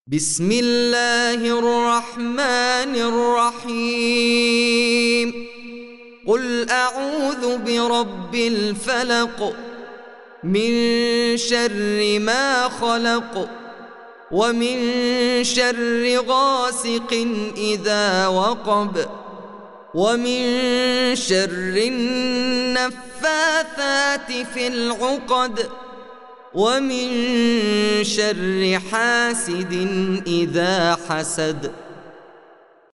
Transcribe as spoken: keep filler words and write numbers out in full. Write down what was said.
بسم الله الرحمن الرحيم قل أعوذ برب الفلق من شر ما خلق ومن شر غاسق إذا وقب ومن شر النفاثات في العقد ومن شر حاسد إذا حسد.